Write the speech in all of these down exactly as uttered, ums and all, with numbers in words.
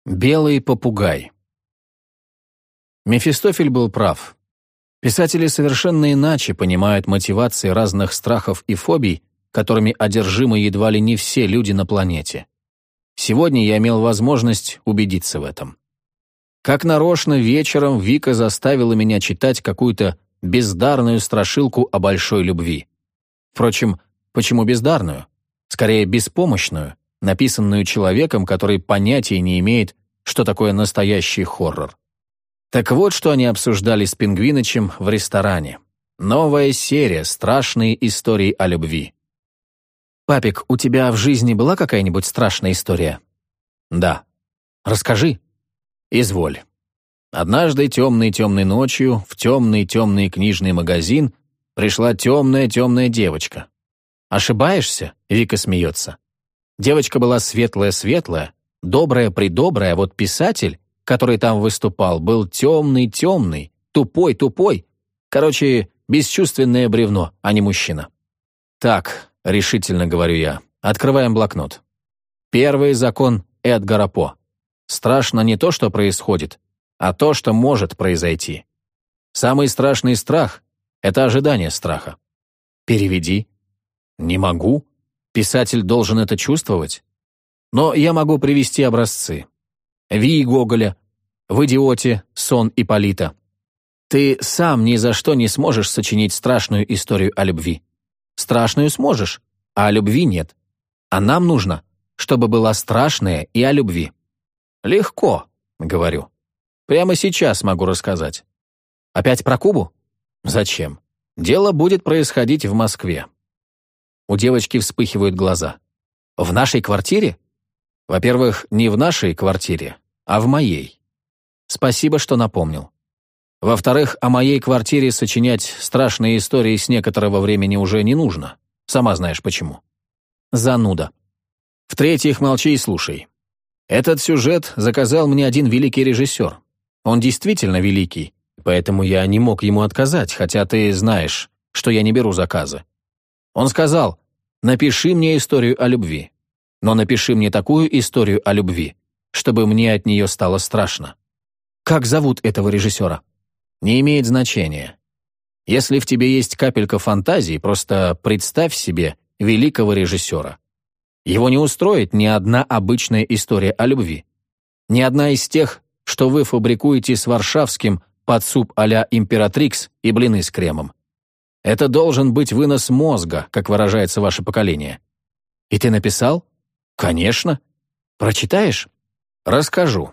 Белый попугай. Мефистофель был прав. Писатели совершенно иначе понимают мотивации разных страхов и фобий, которыми одержимы едва ли не все люди на планете. Сегодня я имел возможность убедиться в этом. Как нарочно вечером Вика заставила меня читать какую-то бездарную страшилку о большой любви. Впрочем, почему бездарную? Скорее, беспомощную, написанную человеком, который понятия не имеет, что такое настоящий хоррор. Так вот, что они обсуждали с Пингвинычем в ресторане. Новая серия «Страшные истории о любви». «Папик, у тебя в жизни была какая-нибудь страшная история?» «Да». «Расскажи». «Изволь. Однажды темной-темной ночью в темный-темный книжный магазин пришла темная-темная девочка». «Ошибаешься?» — Вика смеется. Девочка была светлая-светлая, добрая-придобрая, а вот писатель, который там выступал, был темный-темный, тупой-тупой. Короче, бесчувственное бревно, а не мужчина. «Так», — решительно говорю я, — «открываем блокнот. Первый закон Эдгара По. Страшно не то, что происходит, а то, что может произойти. Самый страшный страх — это ожидание страха. Переведи». «Не могу. Писатель должен это чувствовать. Но я могу привести образцы. Ви Гоголя, в «Идиоте» сон Ипполита. Ты сам ни за что не сможешь сочинить страшную историю о любви. Страшную сможешь, а о любви нет. А нам нужно, чтобы была страшная и о любви». «Легко», — говорю. «Прямо сейчас могу рассказать». «Опять про Кубу?» «Зачем? Дело будет происходить в Москве». У девочки вспыхивают глаза. «В нашей квартире?» «Во-первых, не в нашей квартире, а в моей. Спасибо, что напомнил. Во-вторых, о моей квартире сочинять страшные истории с некоторого времени уже не нужно. Сама знаешь почему. Зануда. В-третьих, молчи и слушай. Этот сюжет заказал мне один великий режиссер. Он действительно великий, поэтому я не мог ему отказать, хотя ты знаешь, что я не беру заказы. Он сказал: напиши мне историю о любви. Но напиши мне такую историю о любви, чтобы мне от нее стало страшно. Как зовут этого режиссера? Не имеет значения. Если в тебе есть капелька фантазии, просто представь себе великого режиссера. Его не устроит ни одна обычная история о любви. Ни одна из тех, что вы фабрикуете с Варшавским под суп а-ля императрикс и блины с кремом. Это должен быть вынос мозга, как выражается ваше поколение. И ты написал? Конечно. Прочитаешь? Расскажу.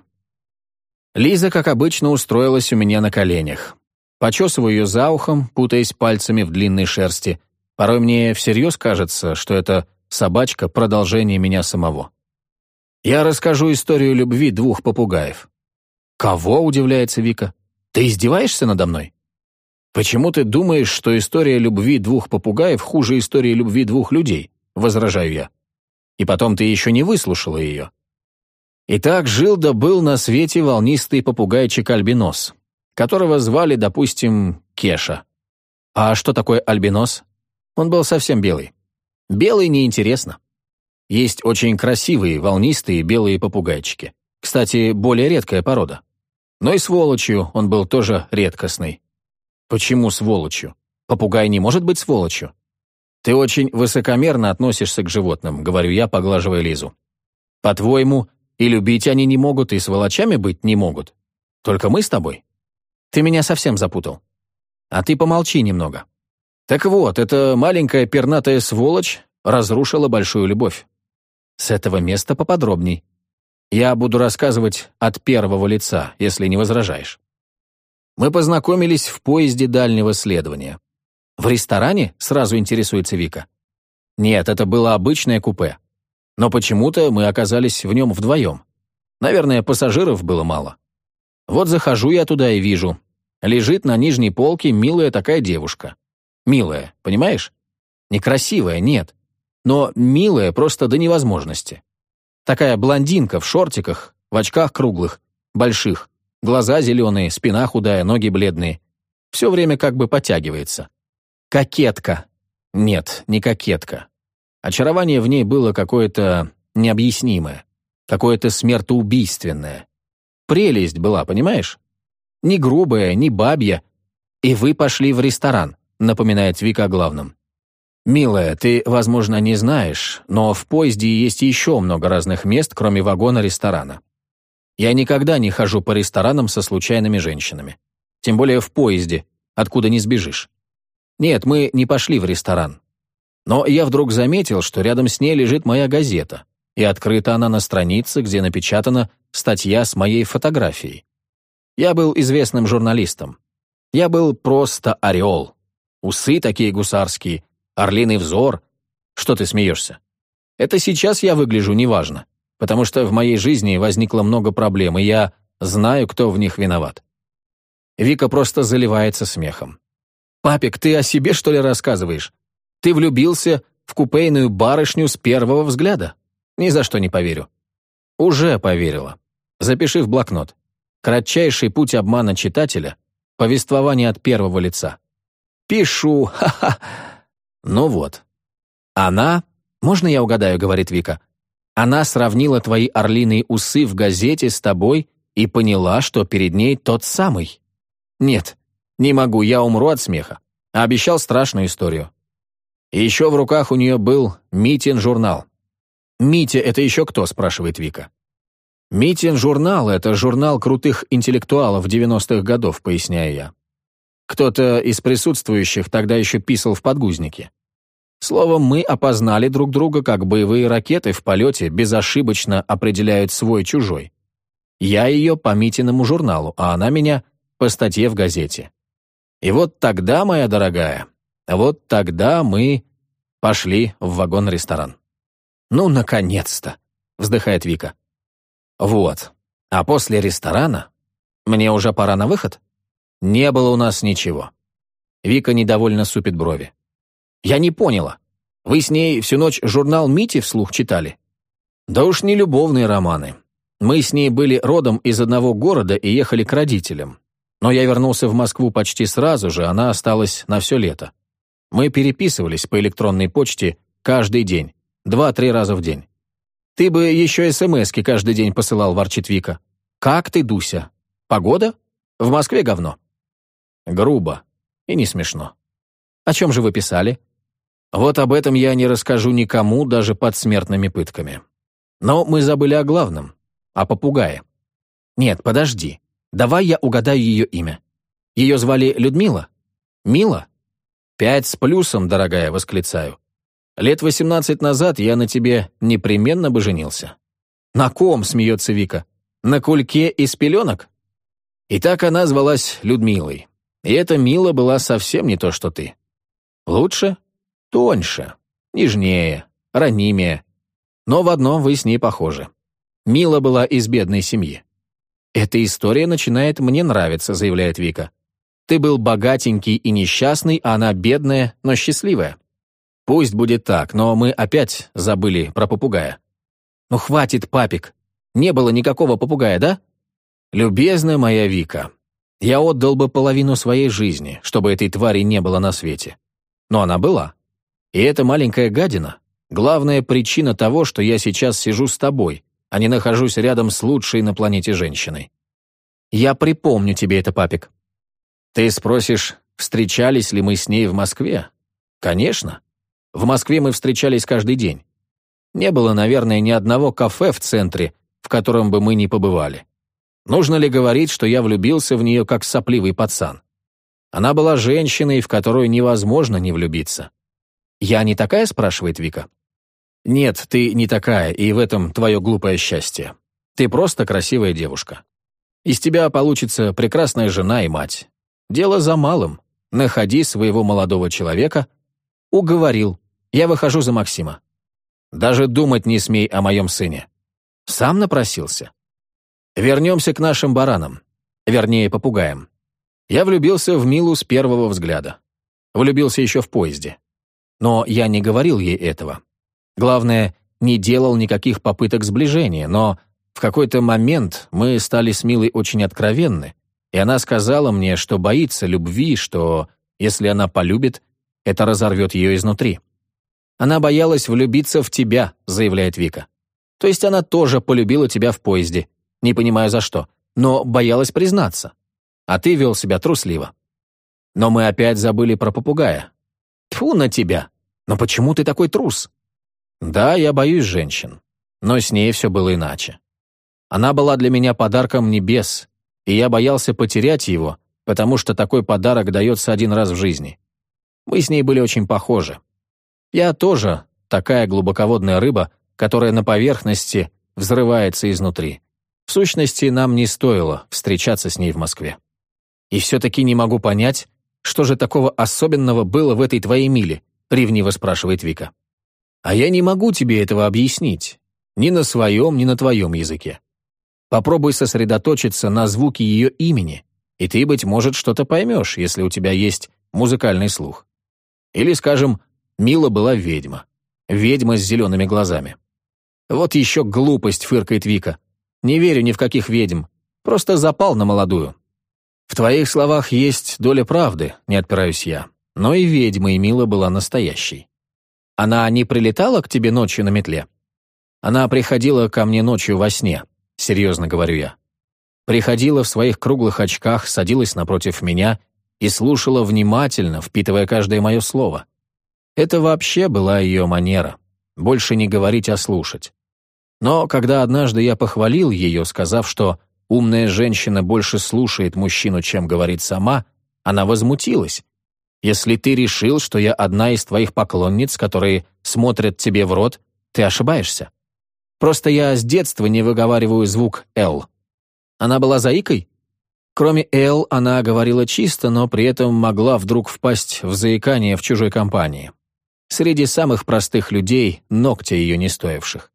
Лиза, как обычно, устроилась у меня на коленях. Почесываю ее за ухом, путаясь пальцами в длинной шерсти. Порой мне всерьез кажется, что эта собачка — продолжение меня самого. Я расскажу историю любви двух попугаев. «Кого?» — удивляется Вика. «Ты издеваешься надо мной?» «Почему ты думаешь, что история любви двух попугаев хуже истории любви двух людей?» — возражаю я. «И потом ты еще не выслушала ее». Итак, жил да был на свете волнистый попугайчик-альбинос, которого звали, допустим, Кеша. А что такое альбинос? Он был совсем белый. Белый неинтересно. Есть очень красивые волнистые белые попугайчики. Кстати, более редкая порода. Но и сволочью он был тоже редкостный. Почему сволочью? Попугай не может быть сволочью. Ты очень высокомерно относишься к животным, говорю я, поглаживая Лизу. По-твоему, и любить они не могут, и сволочами быть не могут. Только мы с тобой? Ты меня совсем запутал. А ты помолчи немного. Так вот, эта маленькая пернатая сволочь разрушила большую любовь. С этого места поподробней. Я буду рассказывать от первого лица, если не возражаешь. Мы познакомились в поезде дальнего следования. В ресторане? Сразу интересуется Вика. Нет, это было обычное купе. Но почему-то мы оказались в нем вдвоем. Наверное, пассажиров было мало. Вот захожу я туда и вижу. Лежит на нижней полке милая такая девушка. Милая, понимаешь? Некрасивая, нет. Но милая просто до невозможности. Такая блондинка в шортиках, в очках круглых, больших. Глаза зеленые, спина худая, ноги бледные. Все время как бы подтягивается. Кокетка. Нет, не кокетка. Очарование в ней было какое-то необъяснимое. какое-то смертоубийственное. Прелесть была, понимаешь? Не грубая, не бабья. И вы пошли в ресторан, напоминает Вика о главном. «Милая, ты, возможно, не знаешь, но в поезде есть еще много разных мест, кроме вагона-ресторана. Я никогда не хожу по ресторанам со случайными женщинами. Тем более в поезде, откуда не сбежишь. Нет, мы не пошли в ресторан. Но я вдруг заметил, что рядом с ней лежит моя газета, и открыта она на странице, где напечатана статья с моей фотографией. Я был известным журналистом. Я был просто орел. Усы такие гусарские, орлиный взор. Что ты смеешься? Это сейчас я выгляжу неважно, потому что в моей жизни возникло много проблем, и я знаю, кто в них виноват». Вика просто заливается смехом. «Папик, ты о себе, что ли, рассказываешь? Ты влюбился в купейную барышню с первого взгляда? Ни за что не поверю». «Уже поверила. Запиши в блокнот. Кратчайший путь обмана читателя — повествование от первого лица». «Пишу, ха-ха». «Ну вот. Она, можно я угадаю, — говорит Вика, — она сравнила твои орлиные усы в газете с тобой и поняла, что перед ней тот самый. Нет, не могу, я умру от смеха. А обещал страшную историю. И еще в руках у нее был Митин журнал». «Митя — это еще кто?» — спрашивает Вика. «Митин журнал — это журнал крутых интеллектуалов девяностых годов», — поясняю я. Кто-то из присутствующих тогда еще писал в подгузнике. Словом, мы опознали друг друга, как боевые ракеты в полете безошибочно определяют свой-чужой. Я ее по Митиному журналу, а она меня по статье в газете. И вот тогда, моя дорогая, вот тогда мы пошли в вагон-ресторан. «Ну, наконец-то!» — вздыхает Вика. «Вот. А после ресторана? Мне уже пора на выход?» «Не было у нас ничего». Вика недовольно супит брови. «Я не поняла. Вы с ней всю ночь журнал Мити вслух читали?» «Да уж не любовные романы. Мы с ней были родом из одного города и ехали к родителям. Но я вернулся в Москву почти сразу же, она осталась на все лето. Мы переписывались по электронной почте каждый день, два-три раза в день. Ты бы еще смски каждый день посылал», — ворчит Вика. «Как ты, Дуся? Погода? В Москве говно». Грубо и не смешно. «О чем же вы писали?» «Вот об этом я не расскажу никому, даже под смертными пытками. Но мы забыли о главном, о попугае». «Нет, подожди. Давай я угадаю ее имя. Ее звали Людмила? Мила?» «Пять с плюсом, дорогая», — восклицаю. «Лет восемнадцать назад я на тебе непременно бы женился». «На ком?» — смеется Вика. «На кульке из пеленок?» И так она звалась Людмилой. И эта Мила была совсем не то, что ты. Лучше, тоньше, нежнее, ранимее. Но в одном вы с ней похожи. Мила была из бедной семьи. «Эта история начинает мне нравиться», — заявляет Вика. «Ты был богатенький и несчастный, а она бедная, но счастливая». «Пусть будет так, но мы опять забыли про попугая». «Ну хватит, папик. Не было никакого попугая, да?» «Любезная моя Вика, я отдал бы половину своей жизни, чтобы этой твари не было на свете. Но она была. И эта маленькая гадина — главная причина того, что я сейчас сижу с тобой, а не нахожусь рядом с лучшей на планете женщиной. Я припомню тебе это, папик». «Ты спросишь, встречались ли мы с ней в Москве?» «Конечно. В Москве мы встречались каждый день. Не было, наверное, ни одного кафе в центре, в котором бы мы не побывали. Нужно ли говорить, что я влюбился в нее как сопливый пацан? Она была женщиной, в которую невозможно не влюбиться». «Я не такая?» — спрашивает Вика. «Нет, ты не такая, и в этом твое глупое счастье. Ты просто красивая девушка. Из тебя получится прекрасная жена и мать. Дело за малым. Находи своего молодого человека». «Уговорил. Я выхожу за Максима». «Даже думать не смей о моем сыне». «Сам напросился». Вернемся к нашим баранам. Вернее, попугаям. Я влюбился в Милу с первого взгляда. Влюбился еще в поезде. Но я не говорил ей этого. Главное, не делал никаких попыток сближения, но в какой-то момент мы стали с Милой очень откровенны, и она сказала мне, что боится любви, что, если она полюбит, это разорвет ее изнутри. «Она боялась влюбиться в тебя», — заявляет Вика. То есть она тоже полюбила тебя в поезде, не понимаю за что, но боялась признаться. А ты вел себя трусливо. Но мы опять забыли про попугая. Тьфу на тебя! Но почему ты такой трус? Да, я боюсь женщин, но с ней все было иначе. Она была для меня подарком небес, и я боялся потерять его, потому что такой подарок дается один раз в жизни. Мы с ней были очень похожи. Я тоже такая глубоководная рыба, которая на поверхности взрывается изнутри. В сущности, нам не стоило встречаться с ней в Москве. И все-таки не могу понять, что же такого особенного было в этой твоей Миле, ревниво спрашивает Вика. А я не могу тебе этого объяснить. Ни на своем, ни на твоем языке. Попробуй сосредоточиться на звуке ее имени, и ты, быть может, что-то поймешь, если у тебя есть музыкальный слух. Или, скажем, Мила была ведьма. Ведьма с зелеными глазами. Вот еще глупость, фыркает Вика. Не верю ни в каких ведьм. Просто запал на молодую. В твоих словах есть доля правды, не отпираюсь я. Но и ведьма, и Мила была настоящей. Она не прилетала к тебе ночью на метле? Она приходила ко мне ночью во сне, серьезно говорю я. Приходила в своих круглых очках, садилась напротив меня и слушала внимательно, впитывая каждое мое слово. Это вообще была ее манера. Больше не говорить, а слушать. Но когда однажды я похвалил ее, сказав, что умная женщина больше слушает мужчину, чем говорит сама, она возмутилась. Если ты решил, что я одна из твоих поклонниц, которые смотрят тебе в рот, ты ошибаешься. Просто я с детства не выговариваю звук «Л». Она была заикой? Кроме «Л» она говорила чисто, но при этом могла вдруг впасть в заикание в чужой компании. Среди самых простых людей, ногтя ее не стоивших.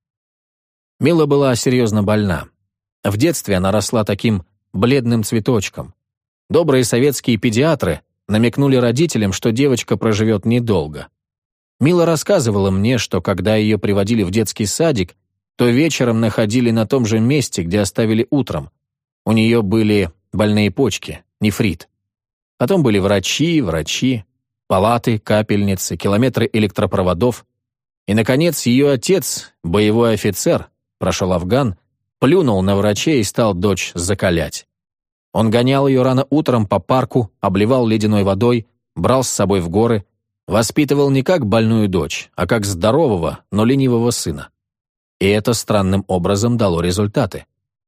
Мила была серьезно больна. В детстве она росла таким бледным цветочком. Добрые советские педиатры намекнули родителям, что девочка проживет недолго. Мила рассказывала мне, что когда ее приводили в детский садик, то вечером находили на том же месте, где оставили утром. У нее были больные почки, нефрит. Потом были врачи, врачи, палаты, капельницы, километры электропроводов. И, наконец, ее отец, боевой офицер, прошел Афган, плюнул на врачей и стал дочь закалять. Он гонял ее рано утром по парку, обливал ледяной водой, брал с собой в горы, воспитывал не как больную дочь, а как здорового, но ленивого сына. И это странным образом дало результаты.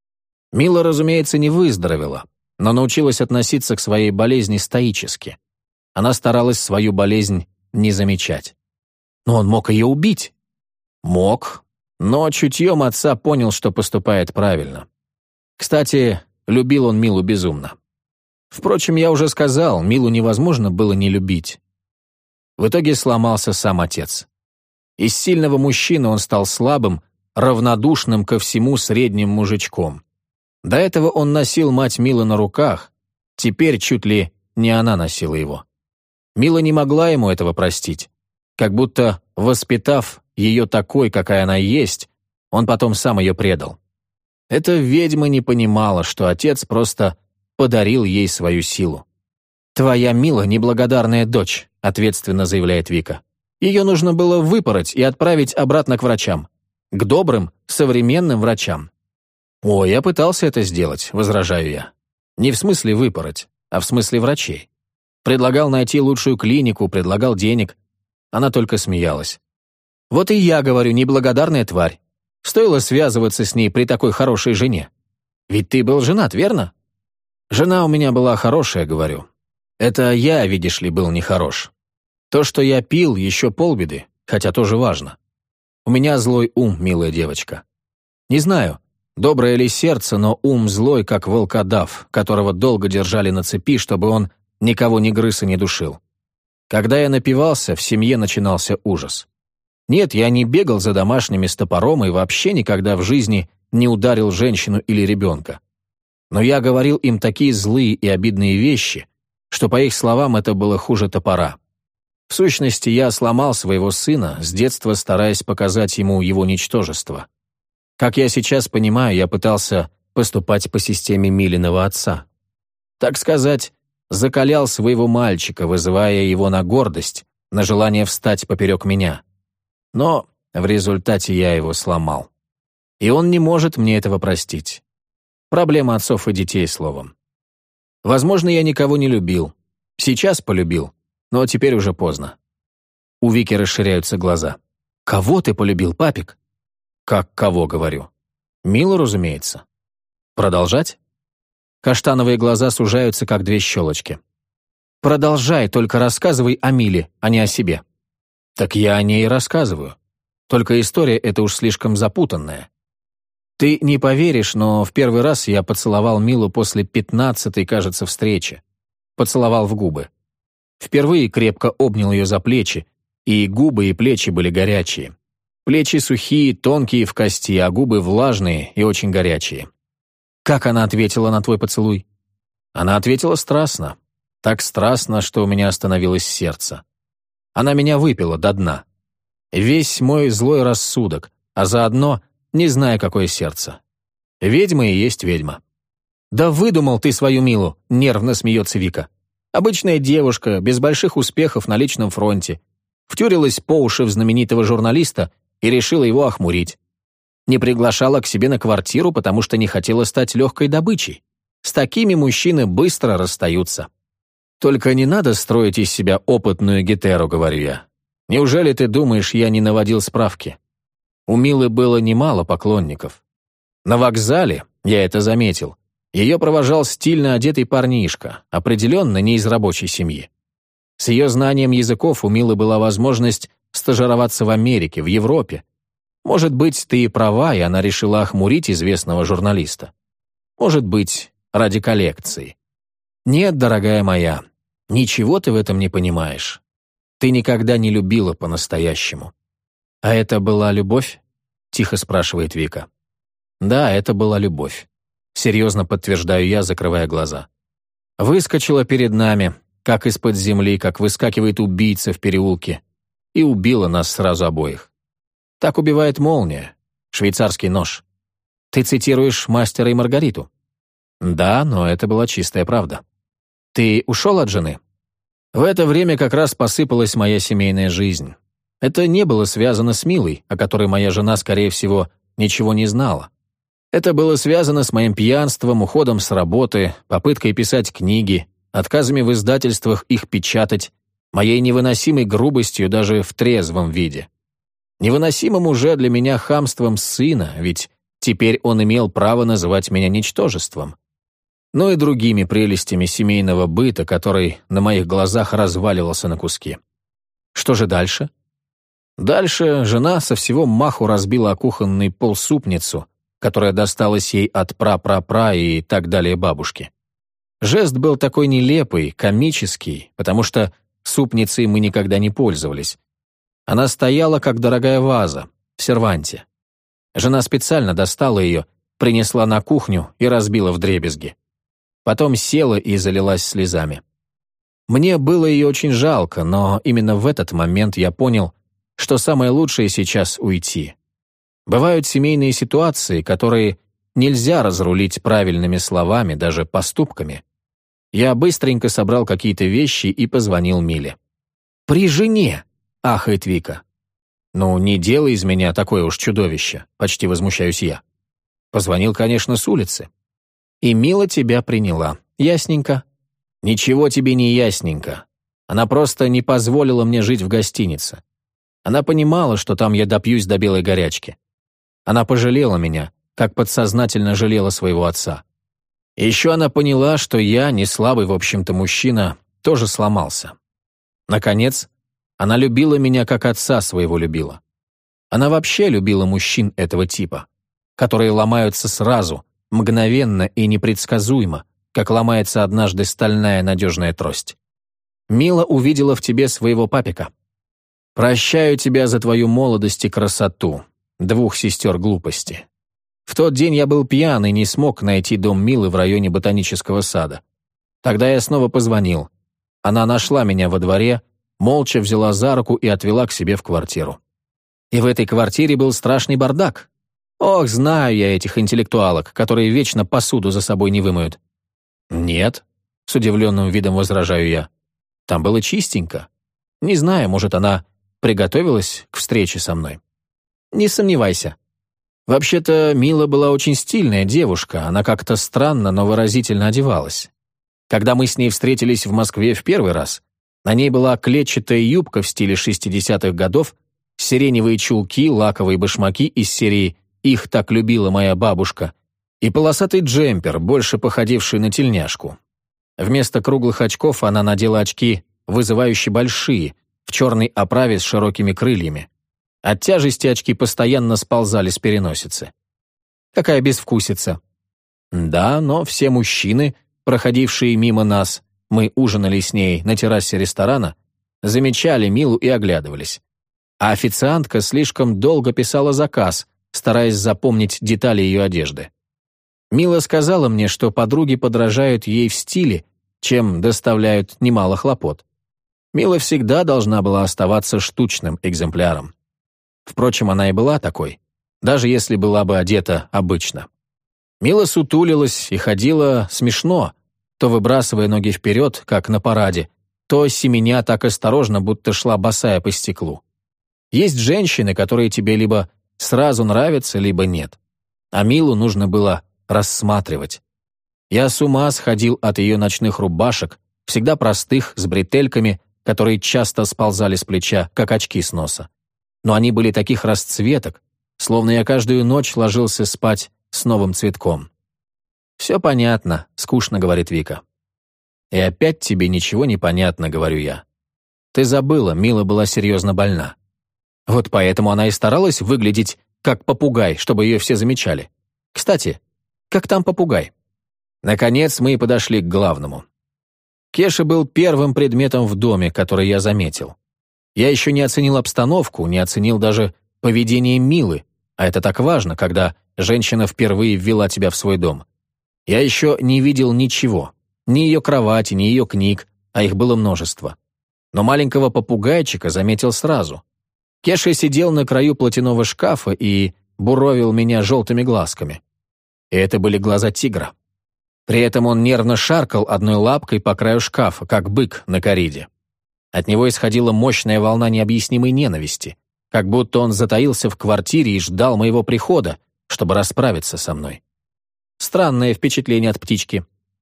Мила, разумеется, не выздоровела, но научилась относиться к своей болезни стоически. Она старалась свою болезнь не замечать. Но он мог ее убить. Мог, но чутьем отца понял, что поступает правильно. Кстати, любил он Милу безумно. Впрочем, я уже сказал, Милу невозможно было не любить. В итоге сломался сам отец. Из сильного мужчины он стал слабым, равнодушным ко всему средним мужичком. До этого он носил мать Милы на руках, теперь чуть ли не она носила его. Мила не могла ему этого простить, как будто, воспитав ее такой, какая она есть, он потом сам ее предал. Эта ведьма не понимала, что отец просто подарил ей свою силу. «Твоя Мила — неблагодарная дочь», — ответственно заявляет Вика. «Ее нужно было выпороть и отправить обратно к врачам. К добрым, современным врачам». «О, я пытался это сделать», — возражаю я. «Не в смысле выпороть, а в смысле врачей. Предлагал найти лучшую клинику, предлагал денег. Она только смеялась. Вот и я говорю, неблагодарная тварь. Стоило связываться с ней при такой хорошей жене. Ведь ты был женат, верно? Жена у меня была хорошая, говорю. Это я, видишь ли, был нехорош. То, что я пил, еще полбеды, хотя тоже важно. У меня злой ум, милая девочка. Не знаю, доброе ли сердце, но ум злой, как волкодав, которого долго держали на цепи, чтобы он никого не грыз и не душил. Когда я напивался, в семье начинался ужас. Нет, я не бегал за домашними с топором и вообще никогда в жизни не ударил женщину или ребенка. Но я говорил им такие злые и обидные вещи, что, по их словам, это было хуже топора. В сущности, я сломал своего сына, с детства стараясь показать ему его ничтожество. Как я сейчас понимаю, я пытался поступать по системе Милиного отца. Так сказать, закалял своего мальчика, вызывая его на гордость, на желание встать поперек меня. Но в результате я его сломал. И он не может мне этого простить. Проблема отцов и детей, словом. Возможно, я никого не любил. Сейчас полюбил, но теперь уже поздно. У Вики расширяются глаза. «Кого ты полюбил, папик?» «Как кого, говорю?» «Милу, разумеется». «Продолжать?» Каштановые глаза сужаются, как две щелочки. «Продолжай, только рассказывай о Миле, а не о себе». «Так я о ней и рассказываю. Только история эта уж слишком запутанная. Ты не поверишь, но в первый раз я поцеловал Милу после пятнадцатой, кажется, встречи. Поцеловал в губы. Впервые крепко обнял ее за плечи, и губы и плечи были горячие. Плечи сухие, тонкие в кости, а губы влажные и очень горячие. Как она ответила на твой поцелуй? Она ответила страстно. Так страстно, что у меня остановилось сердце. Она меня выпила до дна. Весь мой злой рассудок, а заодно не знаю, какое сердце. Ведьма и есть ведьма. «Да выдумал ты свою Милу», — нервно смеется Вика. «Обычная девушка, без больших успехов на личном фронте. Втюрилась по уши в знаменитого журналиста и решила его охмурить. Не приглашала к себе на квартиру, потому что не хотела стать легкой добычей. С такими мужчины быстро расстаются. Только не надо строить из себя опытную гетеру, говорю я. Неужели ты думаешь, я не наводил справки? У Милы было немало поклонников. На вокзале, я это заметил, ее провожал стильно одетый парнишка, определенно не из рабочей семьи. С ее знанием языков у Милы была возможность стажироваться в Америке, в Европе. Может быть, ты и права, и она решила охмурить известного журналиста. Может быть, ради коллекции. Нет, дорогая моя, ничего ты в этом не понимаешь. Ты никогда не любила по-настоящему. А это была любовь? Тихо спрашивает Вика. Да, это была любовь. Серьезно подтверждаю я, закрывая глаза. Выскочила перед нами, как из-под земли, как выскакивает убийца в переулке, и убила нас сразу обоих. Так убивает молния, швейцарский нож. Ты цитируешь «Мастера и Маргариту». Да, но это была чистая правда. Ты ушел от жены? В это время как раз посыпалась моя семейная жизнь. Это не было связано с Милой, о которой моя жена, скорее всего, ничего не знала. Это было связано с моим пьянством, уходом с работы, попыткой писать книги, отказами в издательствах их печатать, моей невыносимой грубостью даже в трезвом виде. Невыносимым уже для меня хамством сына, ведь теперь он имел право называть меня ничтожеством. Ну и другими прелестями семейного быта, который на моих глазах разваливался на куски. Что же дальше? Дальше жена со всего маху разбила о кухонный пол супницу, которая досталась ей от пра-пра-пра и так далее бабушки. Жест был такой нелепый, комический, потому что супницей мы никогда не пользовались. Она стояла, как дорогая ваза, в серванте. Жена специально достала ее, принесла на кухню и разбила вдребезги. Потом села и залилась слезами. Мне было ее очень жалко, но именно в этот момент я понял, что самое лучшее сейчас — уйти. Бывают семейные ситуации, которые нельзя разрулить правильными словами, даже поступками. Я быстренько собрал какие-то вещи и позвонил Миле. «При жене!» — ахает Вика. «Ну, не делай из меня такое уж чудовище», — почти возмущаюсь я. Позвонил, конечно, с улицы. И Мила тебя приняла. Ясненько? Ничего тебе не ясненько. Она просто не позволила мне жить в гостинице. Она понимала, что там я допьюсь до белой горячки. Она пожалела меня, как подсознательно жалела своего отца. И еще она поняла, что я, не слабый, в общем-то, мужчина, тоже сломался. Наконец, она любила меня, как отца своего любила. Она вообще любила мужчин этого типа, которые ломаются сразу, мгновенно и непредсказуемо, как ломается однажды стальная надежная трость. Мила увидела в тебе своего папика. Прощаю тебя за твою молодость и красоту, двух сестер глупости. В тот день я был пьян и не смог найти дом Милы в районе ботанического сада. Тогда я снова позвонил. Она нашла меня во дворе, молча взяла за руку и отвела к себе в квартиру. И в этой квартире был страшный бардак. Ох, знаю я этих интеллектуалок, которые вечно посуду за собой не вымоют. Нет, с удивленным видом возражаю я. Там было чистенько. Не знаю, может, она приготовилась к встрече со мной. Не сомневайся. Вообще-то, Мила была очень стильная девушка, она как-то странно, но выразительно одевалась. Когда мы с ней встретились в Москве в первый раз, на ней была клетчатая юбка в стиле шестидесятых годов, сиреневые чулки, лаковые башмаки из серии «Их так любила моя бабушка» и полосатый джемпер, больше походивший на тельняшку. Вместо круглых очков она надела очки, вызывающе большие, в черной оправе с широкими крыльями. От тяжести очки постоянно сползали с переносицы. Какая безвкусица. Да, но все мужчины, проходившие мимо нас, мы ужинали с ней на террасе ресторана, замечали Милу и оглядывались. А официантка слишком долго писала заказ, стараясь запомнить детали ее одежды. Мила сказала мне, что подруги подражают ей в стиле, чем доставляют немало хлопот. Мила всегда должна была оставаться штучным экземпляром. Впрочем, она и была такой, даже если была бы одета обычно. Мила сутулилась и ходила смешно, то выбрасывая ноги вперед, как на параде, то семеня так осторожно, будто шла босая по стеклу. Есть женщины, которые тебе либо сразу нравятся, либо нет. А Милу нужно было рассматривать. Я с ума сходил от ее ночных рубашек, всегда простых, с бретельками, которые часто сползали с плеча, как очки с носа. Но они были таких расцветок, словно я каждую ночь ложился спать с новым цветком. «Все понятно», — скучно говорит Вика. «И опять тебе ничего не понятно», — говорю я. «Ты забыла, Мила была серьезно больна. Вот поэтому она и старалась выглядеть как попугай, чтобы ее все замечали. Кстати, как там попугай?» Наконец мы и подошли к главному. Кеша был первым предметом в доме, который я заметил. Я еще не оценил обстановку, не оценил даже поведение Милы, а это так важно, когда женщина впервые ввела тебя в свой дом. Я еще не видел ничего, ни ее кровати, ни ее книг, а их было множество. Но маленького попугайчика заметил сразу. Кеша сидел на краю платяного шкафа и буровил меня желтыми глазками. И это были глаза тигра. При этом он нервно шаркал одной лапкой по краю шкафа, как бык на кориде. От него исходила мощная волна необъяснимой ненависти, как будто он затаился в квартире и ждал моего прихода, чтобы расправиться со мной. Странное впечатление от птички.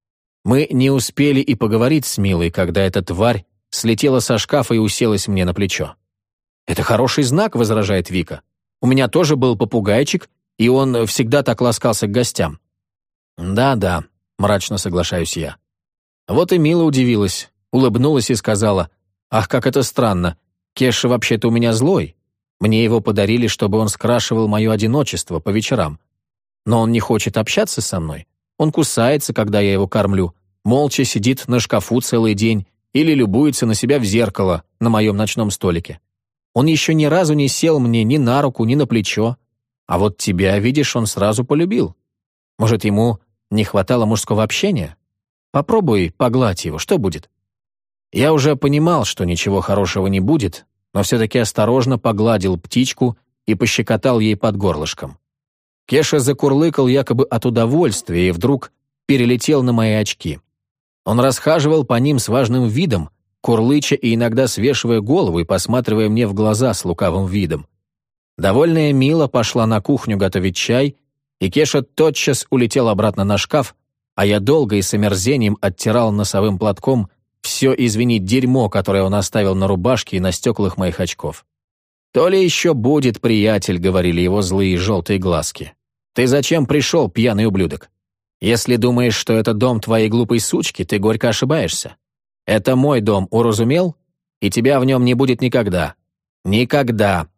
Мы не успели и поговорить с Милой, когда эта тварь слетела со шкафа и уселась мне на плечо. «Это хороший знак», — возражает Вика. «У меня тоже был попугайчик, и он всегда так ласкался к гостям». «Да-да», — мрачно соглашаюсь я. Вот и Мила удивилась, улыбнулась и сказала: «Ах, как это странно, Кеша вообще-то у меня злой. Мне его подарили, чтобы он скрашивал мое одиночество по вечерам. Но он не хочет общаться со мной. Он кусается, когда я его кормлю, молча сидит на шкафу целый день или любуется на себя в зеркало на моем ночном столике. Он еще ни разу не сел мне ни на руку, ни на плечо. А вот тебя, видишь, он сразу полюбил. Может, ему не хватало мужского общения? Попробуй погладь его, что будет?» Я уже понимал, что ничего хорошего не будет, но все-таки осторожно погладил птичку и пощекотал ей под горлышком. Кеша закурлыкал якобы от удовольствия и вдруг перелетел на мои очки. Он расхаживал по ним с важным видом, курлыча и иногда свешивая голову и посматривая мне в глаза с лукавым видом. Довольная Мила пошла на кухню готовить чай, и Кеша тотчас улетел обратно на шкаф, а я долго и с омерзением оттирал носовым платком все, извини, дерьмо, которое он оставил на рубашке и на стеклах моих очков. «То ли еще будет, приятель», — говорили его злые желтые глазки. «Ты зачем пришел, пьяный ублюдок? Если думаешь, что это дом твоей глупой сучки, ты горько ошибаешься. Это мой дом, уразумел? И тебя в нем не будет никогда. Никогда».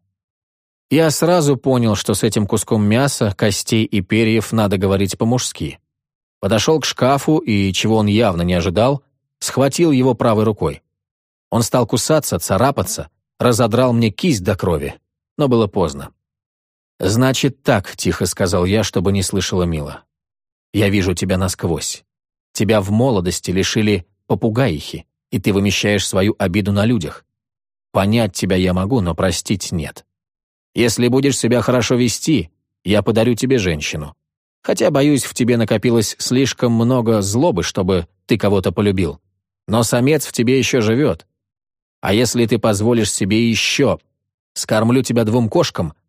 Я сразу понял, что с этим куском мяса, костей и перьев надо говорить по-мужски. Подошел к шкафу и, чего он явно не ожидал, схватил его правой рукой. Он стал кусаться, царапаться, разодрал мне кисть до крови, но было поздно. «Значит так», — тихо сказал я, чтобы не слышала Мила. «Я вижу тебя насквозь. Тебя в молодости лишили попугаихи, и ты вымещаешь свою обиду на людях. Понять тебя я могу, но простить нет. Если будешь себя хорошо вести, я подарю тебе женщину. Хотя, боюсь, в тебе накопилось слишком много злобы, чтобы ты кого-то полюбил. Но самец в тебе еще живет. А если ты позволишь себе еще, скормлю тебя двум кошкам,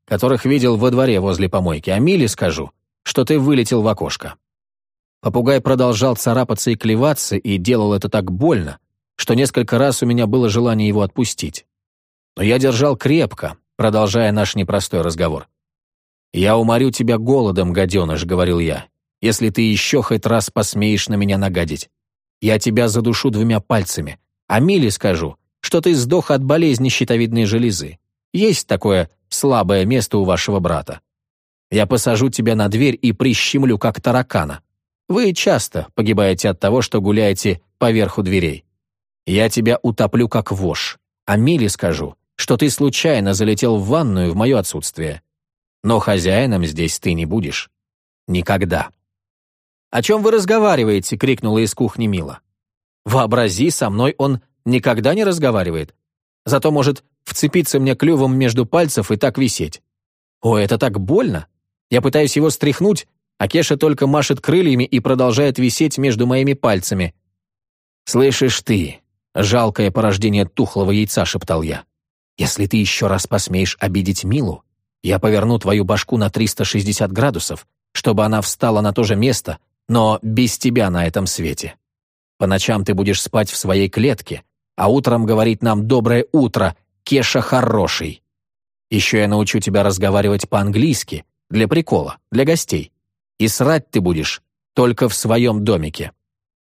которых видел во дворе возле помойки, а Миле скажу, что ты вылетел в окошко». Попугай продолжал царапаться и клеваться, и делал это так больно, что несколько раз у меня было желание его отпустить. Но я держал крепко, продолжая наш непростой разговор. «Я уморю тебя голодом, гаденыш», — говорил я, «если ты еще хоть раз посмеешь на меня нагадить. Я тебя задушу двумя пальцами, а Миле скажу, что ты сдох от болезни щитовидной железы. Есть такое слабое место у вашего брата. Я посажу тебя на дверь и прищемлю, как таракана. Вы часто погибаете от того, что гуляете поверху дверей. Я тебя утоплю, как вошь, а Миле скажу, что ты случайно залетел в ванную в мое отсутствие. Но хозяином здесь ты не будешь. Никогда». «О чем вы разговариваете?» — крикнула из кухни Мила. «Вообрази, со мной он никогда не разговаривает. Зато может вцепиться мне клювом между пальцев и так висеть. О, это так больно! Я пытаюсь его стряхнуть, а Кеша только машет крыльями и продолжает висеть между моими пальцами. «Слышишь ты, жалкое порождение тухлого яйца», — шептал я. «Если ты еще раз посмеешь обидеть Милу, я поверну твою башку на триста шестьдесят градусов, чтобы она встала на то же место, но без тебя на этом свете. По ночам ты будешь спать в своей клетке, а утром говорить нам «доброе утро», Кеша хороший. Еще я научу тебя разговаривать по-английски, для прикола, для гостей. И срать ты будешь только в своем домике».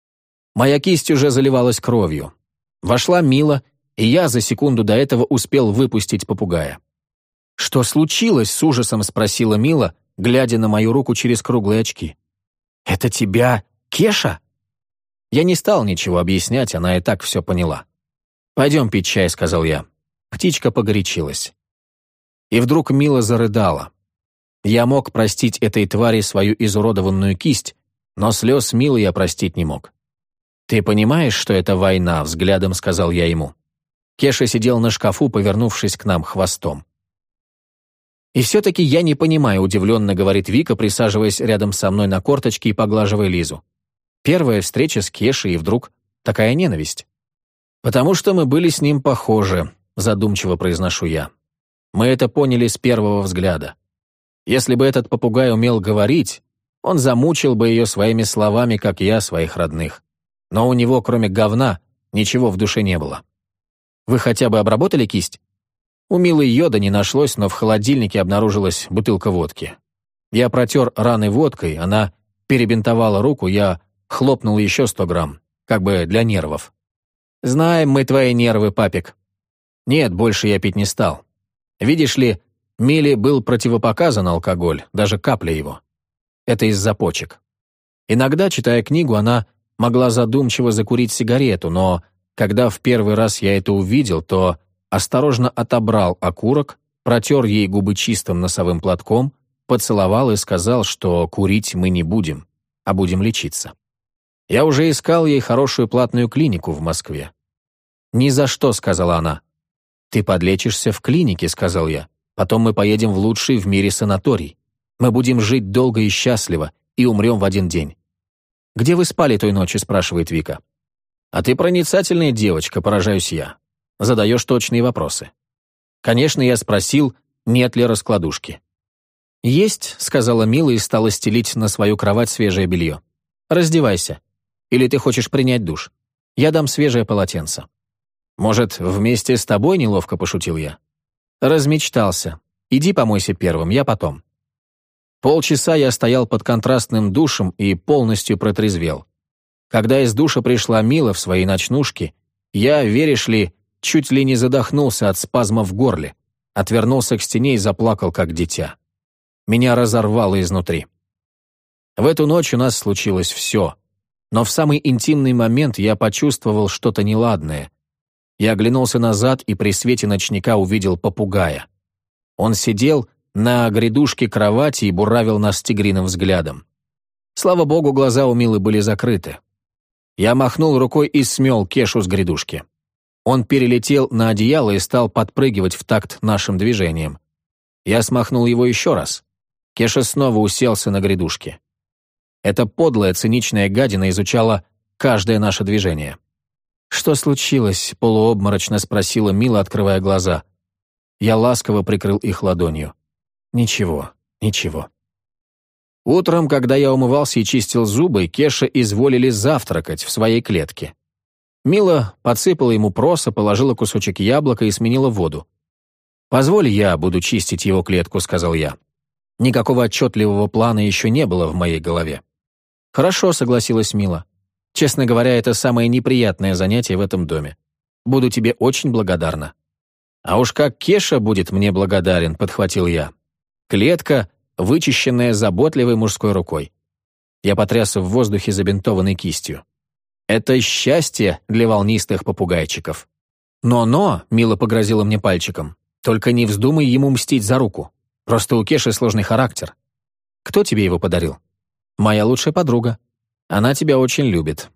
Моя кисть уже заливалась кровью. Вошла Мила, и я за секунду до этого успел выпустить попугая. «Что случилось?» — с ужасом спросила Мила, глядя на мою руку через круглые очки. «Это тебя, Кеша?» Я не стал ничего объяснять, она и так все поняла. «Пойдем пить чай», — сказал я. Птичка погорячилась. И вдруг Мила зарыдала. Я мог простить этой твари свою изуродованную кисть, но слез Милы я простить не мог. «Ты понимаешь, что это война?» — взглядом сказал я ему. Кеша сидел на шкафу, повернувшись к нам хвостом. «И все-таки я не понимаю», — удивленно говорит Вика, присаживаясь рядом со мной на корточке и поглаживая Лизу. «Первая встреча с Кешей, и вдруг такая ненависть». «Потому что мы были с ним похожи», — задумчиво произношу я. «Мы это поняли с первого взгляда. Если бы этот попугай умел говорить, он замучил бы ее своими словами, как я своих родных. Но у него, кроме говна, ничего в душе не было. Вы хотя бы обработали кисть?» У Милы йода не нашлось, но в холодильнике обнаружилась бутылка водки. Я протер раны водкой, она перебинтовала руку, я хлопнул еще сто грамм, как бы для нервов. «Знаем мы твои нервы, папик». Нет, больше я пить не стал. Видишь ли, Миле был противопоказан алкоголь, даже капля его. Это из-за почек. Иногда, читая книгу, она могла задумчиво закурить сигарету, но когда в первый раз я это увидел, то осторожно отобрал окурок, протер ей губы чистым носовым платком, поцеловал и сказал, что курить мы не будем, а будем лечиться. Я уже искал ей хорошую платную клинику в Москве. «Ни за что», — сказала она. «Ты подлечишься в клинике», — сказал я. «Потом мы поедем в лучший в мире санаторий. Мы будем жить долго и счастливо и умрем в один день». «Где вы спали той ночью?» — спрашивает Вика. «А ты проницательная девочка», — поражаюсь я. Задаешь точные вопросы. Конечно, я спросил, нет ли раскладушки. «Есть», — сказала Мила и стала стелить на свою кровать свежее белье. «Раздевайся. Или ты хочешь принять душ? Я дам свежее полотенце». «Может, вместе с тобой?» — неловко пошутил я. «Размечтался. Иди помойся первым, я потом». Полчаса я стоял под контрастным душем и полностью протрезвел. Когда из душа пришла Мила в своей ночнушке, я, веришь ли, чуть ли не задохнулся от спазма в горле, отвернулся к стене и заплакал, как дитя. Меня разорвало изнутри. В эту ночь у нас случилось все, но в самый интимный момент я почувствовал что-то неладное. Я оглянулся назад и при свете ночника увидел попугая. Он сидел на грядушке кровати и буравил нас тигриным взглядом. Слава богу, глаза у Милы были закрыты. Я махнул рукой и смел Кешу с грядушки. Он перелетел на одеяло и стал подпрыгивать в такт нашим движением. Я смахнул его еще раз. Кеша снова уселся на грядушке. Эта подлая, циничная гадина изучала каждое наше движение. «Что случилось?» — полуобморочно спросила Мила, открывая глаза. Я ласково прикрыл их ладонью. Ничего, ничего. Утром, когда я умывался и чистил зубы, Кеша изволили завтракать в своей клетке. Мила подсыпала ему проса, положила кусочек яблока и сменила воду. «Позволь, я буду чистить его клетку», — сказал я. Никакого отчетливого плана еще не было в моей голове. «Хорошо», — согласилась Мила. «Честно говоря, это самое неприятное занятие в этом доме. Буду тебе очень благодарна». «А уж как Кеша будет мне благодарен», — подхватил я. Клетка, вычищенная заботливой мужской рукой. Я потряс в воздухе забинтованной кистью. Это счастье для волнистых попугайчиков. «Но-но», — Мила погрозила мне пальчиком, «только не вздумай ему мстить за руку. Просто у Кеши сложный характер. Кто тебе его подарил?» «Моя лучшая подруга. Она тебя очень любит».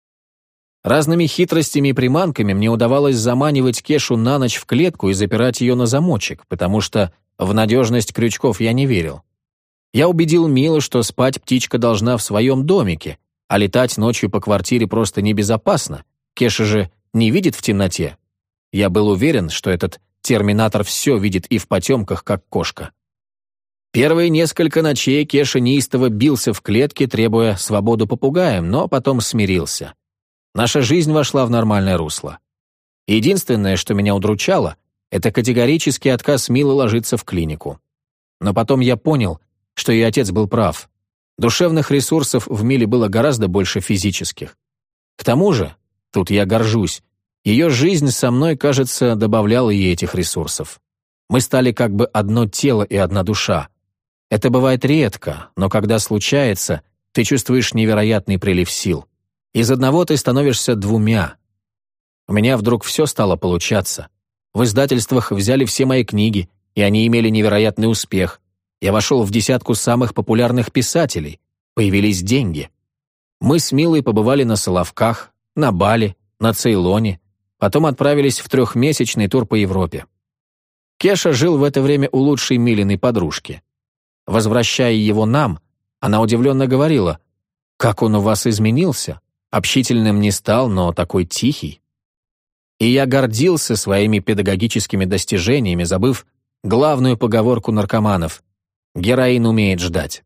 Разными хитростями и приманками мне удавалось заманивать Кешу на ночь в клетку и запирать ее на замочек, потому что в надежность крючков я не верил. Я убедил Милу, что спать птичка должна в своем домике, а летать ночью по квартире просто небезопасно. Кеша же не видит в темноте. Я был уверен, что этот терминатор все видит и в потемках, как кошка. Первые несколько ночей Кеша неистово бился в клетке, требуя свободу попугаям, но потом смирился. Наша жизнь вошла в нормальное русло. Единственное, что меня удручало, это категорический отказ Милы ложиться в клинику. Но потом я понял, что и отец был прав. Душевных ресурсов в Миле было гораздо больше физических. К тому же, тут я горжусь, ее жизнь со мной, кажется, добавляла ей этих ресурсов. Мы стали как бы одно тело и одна душа. Это бывает редко, но когда случается, ты чувствуешь невероятный прилив сил. Из одного ты становишься двумя. У меня вдруг все стало получаться. В издательствах взяли все мои книги, и они имели невероятный успех. Я вошел в десятку самых популярных писателей. Появились деньги. Мы с Милой побывали на Соловках, на Бали, на Цейлоне, потом отправились в трехмесячный тур по Европе. Кеша жил в это время у лучшей Милиной подружки. Возвращая его нам, она удивленно говорила: «Как он у вас изменился? Общительным не стал, но такой тихий». И я гордился своими педагогическими достижениями, забыв главную поговорку наркоманов: «Героин умеет ждать».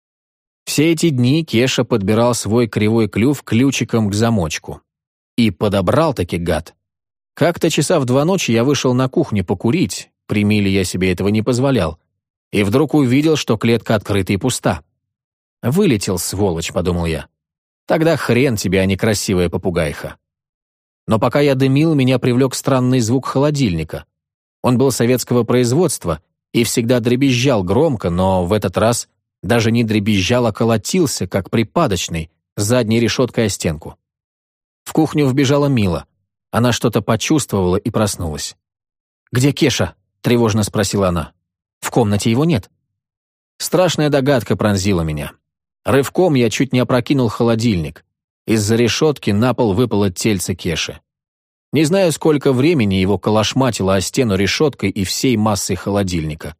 Все эти дни Кеша подбирал свой кривой клюв ключиком к замочку. И подобрал-таки гад. Как-то часа в два ночи я вышел на кухню покурить, при Миле я себе этого не позволял, и вдруг увидел, что клетка открыта и пуста. «Вылетел, сволочь», — подумал я. «Тогда хрен тебе, а не красивая попугайха». Но пока я дымил, меня привлек странный звук холодильника. Он был советского производства и всегда дребезжал громко, но в этот раз даже не дребезжал, а колотился, как припадочный, задней решеткой о стенку. В кухню вбежала Мила. Она что-то почувствовала и проснулась. «Где Кеша?» — тревожно спросила она. «В комнате его нет». Страшная догадка пронзила меня. Рывком я чуть не опрокинул холодильник. Из-за решетки на пол выпало тельце Кеши. Не знаю, сколько времени его колошматило о стену решеткой и всей массой холодильника.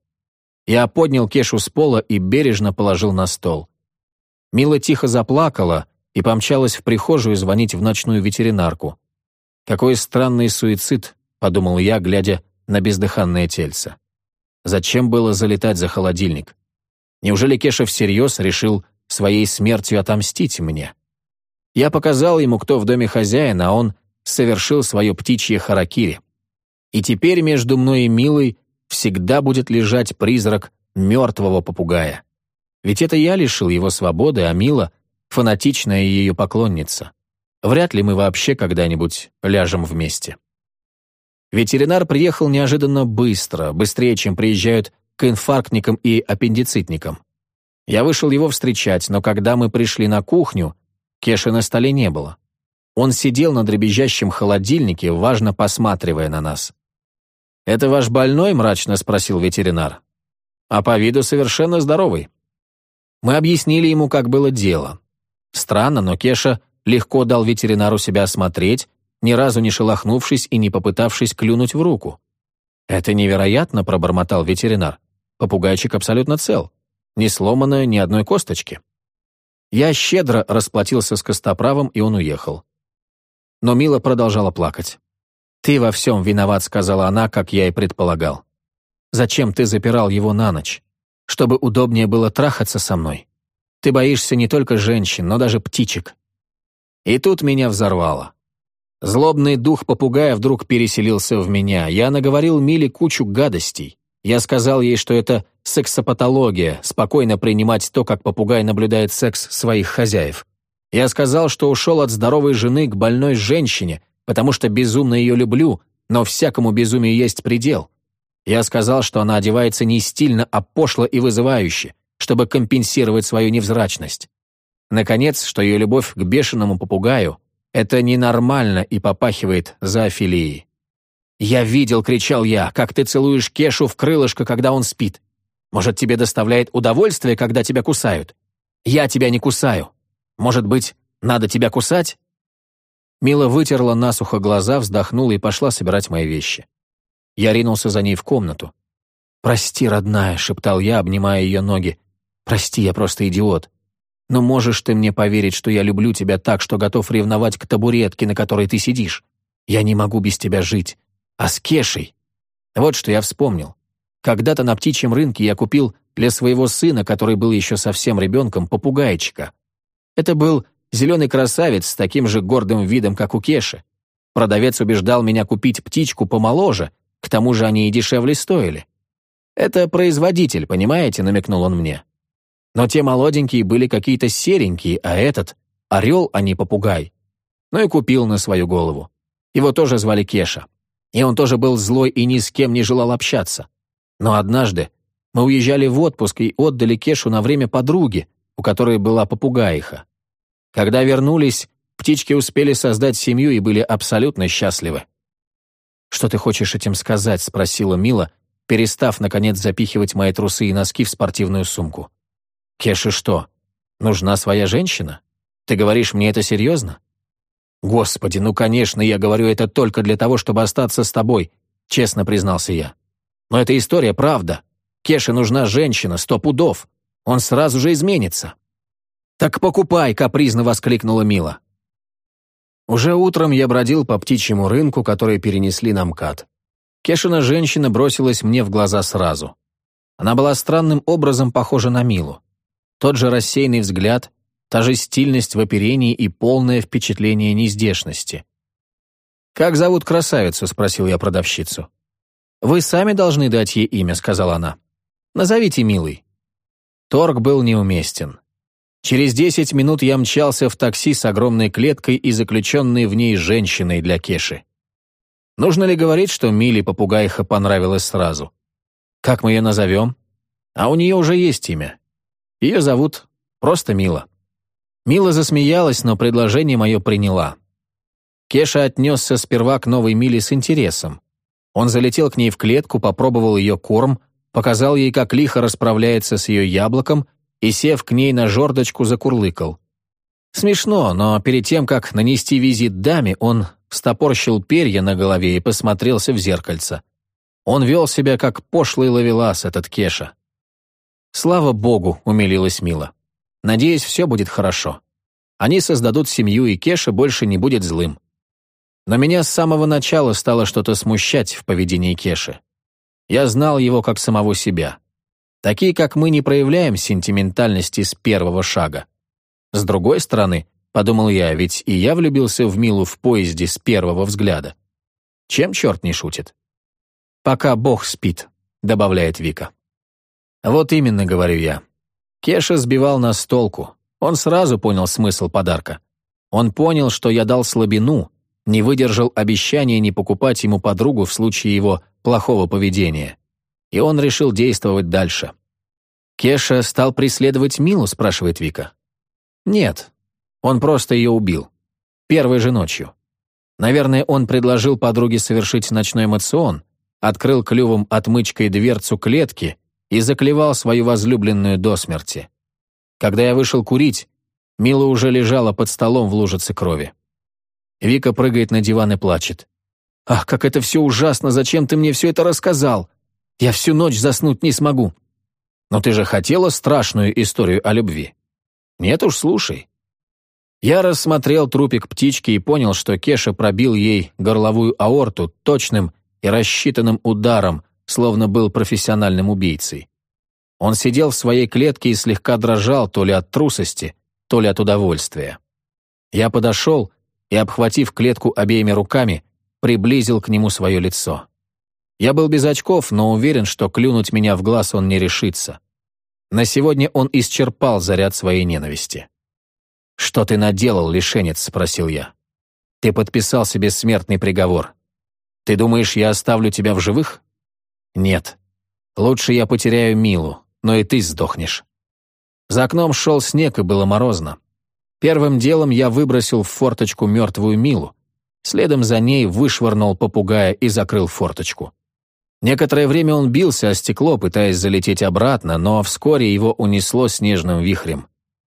Я поднял Кешу с пола и бережно положил на стол. Мила тихо заплакала и помчалась в прихожую звонить в ночную ветеринарку. «Какой странный суицид», — подумал я, глядя на бездыханное тельце. Зачем было залетать за холодильник? Неужели Кеша всерьез решил своей смертью отомстить мне? Я показал ему, кто в доме хозяин, а он совершил свое птичье харакири. И теперь между мной и Милой всегда будет лежать призрак мертвого попугая. Ведь это я лишил его свободы, а Мила — фанатичная ее поклонница. Вряд ли мы вообще когда-нибудь ляжем вместе. Ветеринар приехал неожиданно быстро, быстрее, чем приезжают к инфарктникам и аппендицитникам. Я вышел его встречать, но когда мы пришли на кухню, Кеши на столе не было. Он сидел на дребезжащем холодильнике, важно посматривая на нас. «Это ваш больной?» — мрачно спросил ветеринар. «А по виду совершенно здоровый». Мы объяснили ему, как было дело. Странно, но Кеша легко дал ветеринару себя осмотреть, ни разу не шелохнувшись и не попытавшись клюнуть в руку. «Это невероятно», — пробормотал ветеринар. «Попугайчик абсолютно цел. Не сломано ни одной косточки». Я щедро расплатился с костоправом, и он уехал. Но Мила продолжала плакать. «Ты во всем виноват», — сказала она, как я и предполагал. «Зачем ты запирал его на ночь? чтобы удобнее было трахаться со мной. Ты боишься не только женщин, но даже птичек». И тут меня взорвало. Злобный дух попугая вдруг переселился в меня. Я наговорил Миле кучу гадостей. Я сказал ей, что это сексопатология, спокойно принимать то, как попугай наблюдает секс своих хозяев. Я сказал, что ушел от здоровой жены к больной женщине, потому что безумно ее люблю, но всякому безумию есть предел. Я сказал, что она одевается не стильно, а пошло и вызывающе, чтобы компенсировать свою невзрачность. Наконец, что ее любовь к бешеному попугаю — это ненормально и попахивает зоофилией. «Я видел», — кричал я, — «как ты целуешь Кешу в крылышко, когда он спит. Может, тебе доставляет удовольствие, когда тебя кусают? Я тебя не кусаю. Может быть, надо тебя кусать?» Мила вытерла насухо глаза, вздохнула и пошла собирать мои вещи. Я ринулся за ней в комнату. «Прости, родная», — шептал я, обнимая ее ноги. «Прости, я просто идиот. Но можешь ты мне поверить, что я люблю тебя так, что готов ревновать к табуретке, на которой ты сидишь? Я не могу без тебя жить. А с Кешей? Вот что я вспомнил. Когда-то на птичьем рынке я купил для своего сына, который был еще совсем ребенком, попугайчика. Это был зеленый красавец с таким же гордым видом, как у Кеши. Продавец убеждал меня купить птичку помоложе, к тому же они и дешевле стоили. «Это производитель, понимаете?» — намекнул он мне. Но те молоденькие были какие-то серенькие, а этот — орел, а не попугай. Ну и купил на свою голову. Его тоже звали Кеша. И он тоже был злой и ни с кем не желал общаться. Но однажды мы уезжали в отпуск и отдали Кешу на время подруге, у которой была попугаиха. Когда вернулись, птички успели создать семью и были абсолютно счастливы. «Что ты хочешь этим сказать?» — спросила Мила, перестав, наконец, запихивать мои трусы и носки в спортивную сумку. «Кеше что, нужна своя женщина? Ты говоришь мне это серьезно?» «Господи, ну, конечно, я говорю это только для того, чтобы остаться с тобой», — честно признался я. «Но эта история правда. Кеше нужна женщина, сто пудов. Он сразу же изменится». «Так покупай», — капризно воскликнула Мила. Уже утром я бродил по птичьему рынку, который перенесли на МКАД. Кешина женщина бросилась мне в глаза сразу. Она была странным образом похожа на Милу. Тот же рассеянный взгляд, та же стильность в оперении и полное впечатление нездешности. «Как зовут красавицу?» — спросил я продавщицу. «Вы сами должны дать ей имя», — сказала она. «Назовите Милой». Торг был неуместен. Через десять минут я мчался в такси с огромной клеткой и заключенной в ней женщиной для Кеши. Нужно ли говорить, что Миле попугайха понравилась сразу? Как мы ее назовем? А у нее уже есть имя. Ее зовут просто Мила. Мила засмеялась, но предложение мое приняла. Кеша отнесся сперва к новой Миле с интересом. Он залетел к ней в клетку, попробовал ее корм, показал ей, как лихо расправляется с ее яблоком, и, сев к ней на жердочку, закурлыкал. Смешно, но перед тем, как нанести визит даме, он встопорщил перья на голове и посмотрелся в зеркальце. Он вел себя, как пошлый ловелас, этот Кеша. «Слава богу», — умилилась Мила. «Надеюсь, все будет хорошо. Они создадут семью, и Кеша больше не будет злым». Но меня с самого начала стало что-то смущать в поведении Кеши. Я знал его как самого себя. Такие, как мы, не проявляем сентиментальности с первого шага. С другой стороны, подумал я, ведь и я влюбился в Милу в поезде с первого взгляда. Чем черт не шутит? «Пока Бог спит», — добавляет Вика. «Вот именно», — говорю я. Кеша сбивал нас с толку. Он сразу понял смысл подарка. Он понял, что я дал слабину, не выдержал обещания не покупать ему подругу в случае его плохого поведения. И он решил действовать дальше. «Кеша стал преследовать Милу?» — спрашивает Вика. «Нет, он просто ее убил. Первой же ночью. Наверное, он предложил подруге совершить ночной моцион, открыл клювом отмычкой дверцу клетки и заклевал свою возлюбленную до смерти. Когда я вышел курить, Мила уже лежала под столом в лужице крови. Вика прыгает на диван и плачет. «Ах, как это все ужасно! Зачем ты мне все это рассказал? Я всю ночь заснуть не смогу». «Но ты же хотела страшную историю о любви?» «Нет уж, слушай». Я рассмотрел трупик птички и понял, что Кеша пробил ей горловую аорту точным и рассчитанным ударом, словно был профессиональным убийцей. Он сидел в своей клетке и слегка дрожал то ли от трусости, то ли от удовольствия. Я подошел и, обхватив клетку обеими руками, приблизил к нему свое лицо. Я был без очков, но уверен, что клюнуть меня в глаз он не решится. На сегодня он исчерпал заряд своей ненависти. «Что ты наделал, лишенец?» — спросил я. «Ты подписал себе смертный приговор. Ты думаешь, я оставлю тебя в живых? Нет. Лучше я потеряю Милу, но и ты сдохнешь». За окном шел снег, и было морозно. Первым делом я выбросил в форточку мертвую Милу. Следом за ней вышвырнул попугая и закрыл форточку. Некоторое время он бился о стекло, пытаясь залететь обратно, но вскоре его унесло снежным вихрем.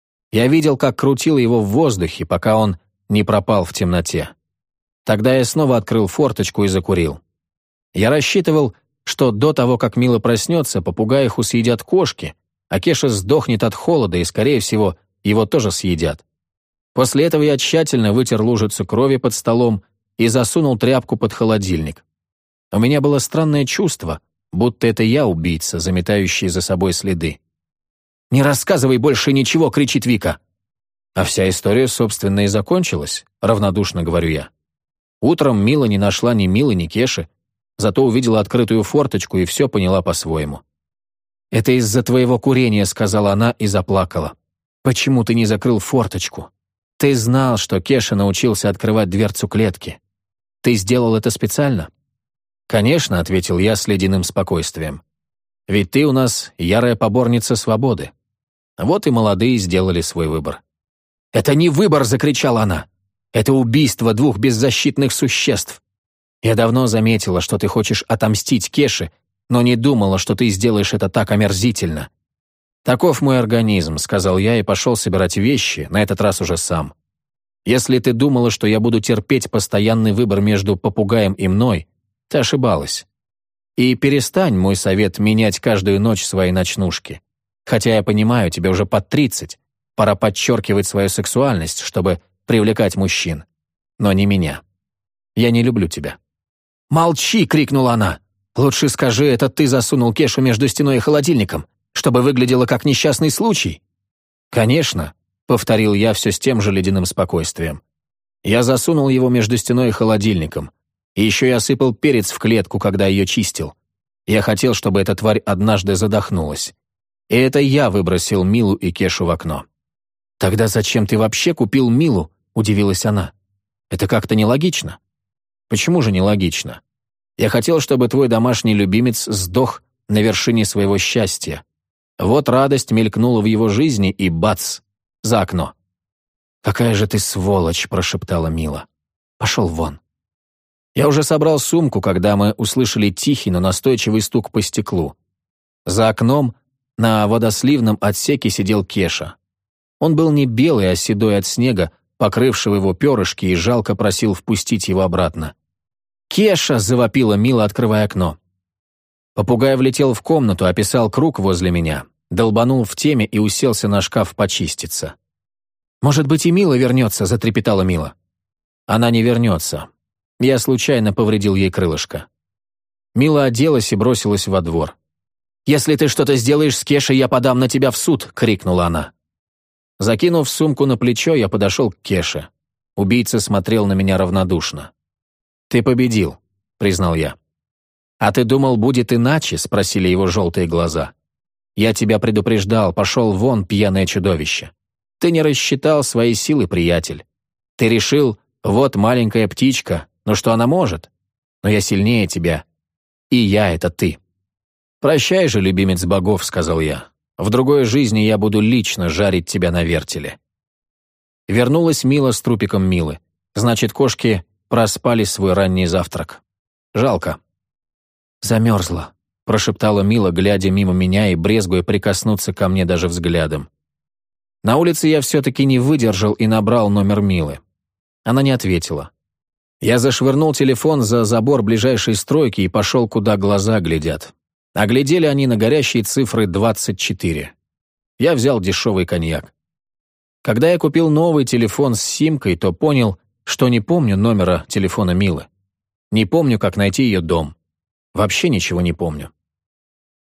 Я видел, как крутил его в воздухе, пока он не пропал в темноте. Тогда я снова открыл форточку и закурил. Я рассчитывал, что до того, как Мила проснется, попугаиху съедят кошки, а Кеша сдохнет от холода, и, скорее всего, его тоже съедят. После этого я тщательно вытер лужицу крови под столом и засунул тряпку под холодильник. У меня было странное чувство, будто это я убийца, заметающий за собой следы. «Не рассказывай больше ничего!» — кричит Вика. А вся история, собственно, и закончилась, равнодушно говорю я. Утром Мила не нашла ни Милы, ни Кеши, зато увидела открытую форточку и все поняла по-своему. «Это из-за твоего курения», — сказала она и заплакала. «Почему ты не закрыл форточку? Ты знал, что Кеша научился открывать дверцу клетки. Ты сделал это специально?» «Конечно», — ответил я с ледяным спокойствием. «Ведь ты у нас ярая поборница свободы. Вот и молодые сделали свой выбор». «Это не выбор!» — закричала она. «Это убийство двух беззащитных существ. Я давно заметила, что ты хочешь отомстить Кеше, но не думала, что ты сделаешь это так омерзительно». «Таков мой организм», — сказал я и пошел собирать вещи, на этот раз уже сам. «Если ты думала, что я буду терпеть постоянный выбор между попугаем и мной, ты ошибалась. И перестань, мой совет, менять каждую ночь свои ночнушки. Хотя я понимаю, тебе уже под тридцать, пора подчеркивать свою сексуальность, чтобы привлекать мужчин. Но не меня. Я не люблю тебя». «Молчи!» — крикнула она. «Лучше скажи, это ты засунул Кешу между стеной и холодильником, чтобы выглядело как несчастный случай?» «Конечно», — повторил я все с тем же ледяным спокойствием. «Я засунул его между стеной и холодильником. И еще я сыпал перец в клетку, когда ее чистил. Я хотел, чтобы эта тварь однажды задохнулась. И это я выбросил Милу и Кешу в окно». «Тогда зачем ты вообще купил Милу?» — удивилась она. «Это как-то нелогично». «Почему же нелогично? Я хотел, чтобы твой домашний любимец сдох на вершине своего счастья. Вот радость мелькнула в его жизни, и бац! За окно». «Какая же ты сволочь!» — прошептала Мила. «Пошел вон». Я уже собрал сумку, когда мы услышали тихий, но настойчивый стук по стеклу. За окном на водосливном отсеке сидел Кеша. Он был не белый, а седой от снега, покрывшего его перышки, и жалко просил впустить его обратно. «Кеша!» — завопила Мила, открывая окно. Попугай влетел в комнату, описал круг возле меня, долбанул в теме и уселся на шкаф почиститься. «Может быть, и Мила вернется?» — затрепетала Мила. «Она не вернется. Я случайно повредил ей крылышко». Мила оделась и бросилась во двор. «Если ты что-то сделаешь с Кешей, я подам на тебя в суд!» — крикнула она. Закинув сумку на плечо, я подошел к Кеше. Убийца смотрел на меня равнодушно. «Ты победил», — признал я. «А ты думал, будет иначе?» — спросили его желтые глаза. «Я тебя предупреждал, пошел вон, пьяное чудовище. Ты не рассчитал свои силы, приятель. Ты решил, вот маленькая птичка, ну что она может? Но я сильнее тебя. И я — это ты». «Прощай же, любимец богов», — сказал я. «В другой жизни я буду лично жарить тебя на вертеле». Вернулась Мила с трупиком Милы. Значит, кошки проспали свой ранний завтрак. Жалко. «Замерзла», — прошептала Мила, глядя мимо меня и брезгуя прикоснуться ко мне даже взглядом. На улице я все-таки не выдержал и набрал номер Милы. Она не ответила. Я зашвырнул телефон за забор ближайшей стройки и пошел, куда глаза глядят. А глядели они на горящие цифры двадцать четыре. Я взял дешевый коньяк. Когда я купил новый телефон с симкой, то понял, что не помню номера телефона Милы. Не помню, как найти ее дом. Вообще ничего не помню.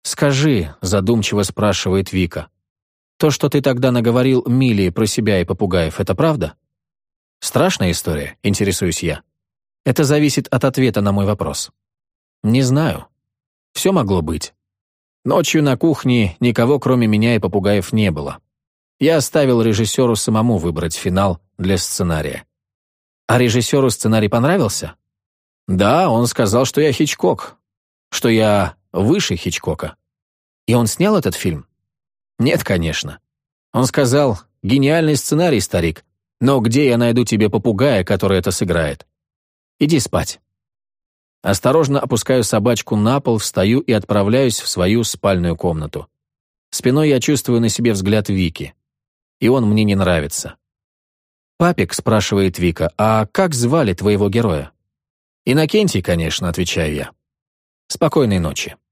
«Скажи», — задумчиво спрашивает Вика, «то, что ты тогда наговорил Миле про себя и попугаев, это правда?» «Страшная история?» — интересуюсь я. «Это зависит от ответа на мой вопрос». «Не знаю. Все могло быть. Ночью на кухне никого, кроме меня и попугаев, не было. Я оставил режиссеру самому выбрать финал для сценария». «А режиссеру сценарий понравился?» «Да, он сказал, что я Хичкок, что я выше Хичкока». «И он снял этот фильм?» «Нет, конечно. Он сказал, гениальный сценарий, старик, но где я найду тебе попугая, который это сыграет? Иди спать». Осторожно опускаю собачку на пол, встаю и отправляюсь в свою спальную комнату. Спиной я чувствую на себе взгляд Вики. И он мне не нравится. «Папик», — спрашивает Вика, — «а как звали твоего героя?» «Иннокентий, конечно», — отвечаю я. «Спокойной ночи».